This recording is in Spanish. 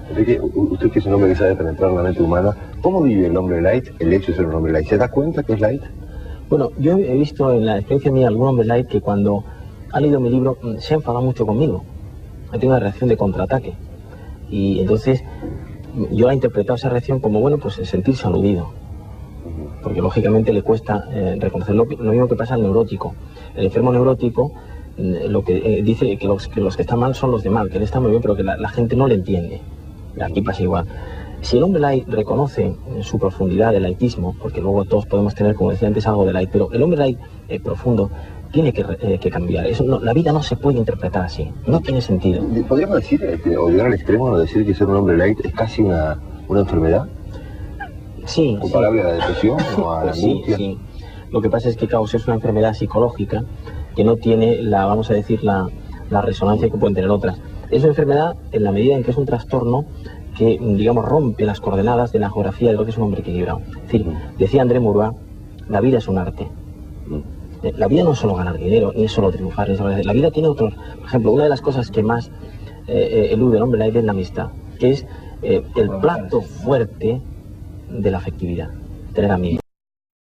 Enrique, usted que es un hombre que sabe penetrar la mente humana, ¿cómo vive el hombre light el hecho de ser un hombre light? ¿Se da cuenta que es light? Bueno, yo he visto en la experiencia mía algún hombre light que cuando ha leído mi libro se ha enfadado mucho conmigo. Ha tenido una reacción de contraataque. Y entonces yo he interpretado esa reacción como, bueno, pues sentirse aludido. Porque lógicamente le cuesta reconocer lo mismo que pasa al neurótico. El enfermo neurótico lo que dice que los que están mal son los de mal, que él está muy bien, pero que la gente no le entiende. Aquí pasa igual. Si el hombre light reconoce su profundidad del laitismo, porque luego todos podemos tener, como decía antes, algo de light, pero el hombre light profundo tiene que cambiar. Eso no, la vida no se puede interpretar así, no tiene sentido. ¿Podríamos decir, o llegar al extremo de decir que ser un hombre light es casi una enfermedad? Sí. ¿Comparable a la depresión o a la angustia? Sí. Lo que pasa es que, claro, es una enfermedad psicológica que no tiene vamos a decir, la resonancia que pueden tener otras. Es una enfermedad en la medida en que es un trastorno que, digamos, rompe las coordenadas de la geografía de lo que es un hombre equilibrado. Es decir, decía André Maurois, la vida es un arte. La vida no es solo ganar dinero, ni es solo triunfar, la vida tiene otros. Por ejemplo, una de las cosas que más elude el hombre light es la amistad, que es el plato fuerte de la afectividad, tener amigos.